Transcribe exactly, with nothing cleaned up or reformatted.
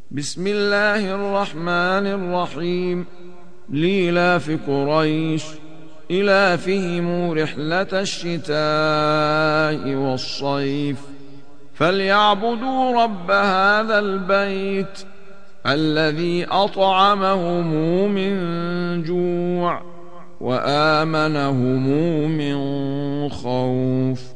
بسم الله الرحمن الرحيم. لإيلاف قريش إيلافهم رحلة الشتاء والصيف فليعبدوا رب هذا البيت الذي أطعمهم من جوع وآمنهم من خوف.